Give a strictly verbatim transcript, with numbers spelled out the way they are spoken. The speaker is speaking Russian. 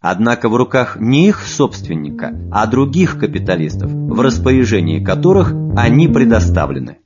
Однако в руках не их собственника, а других капиталистов, в распоряжении которых они предоставлены.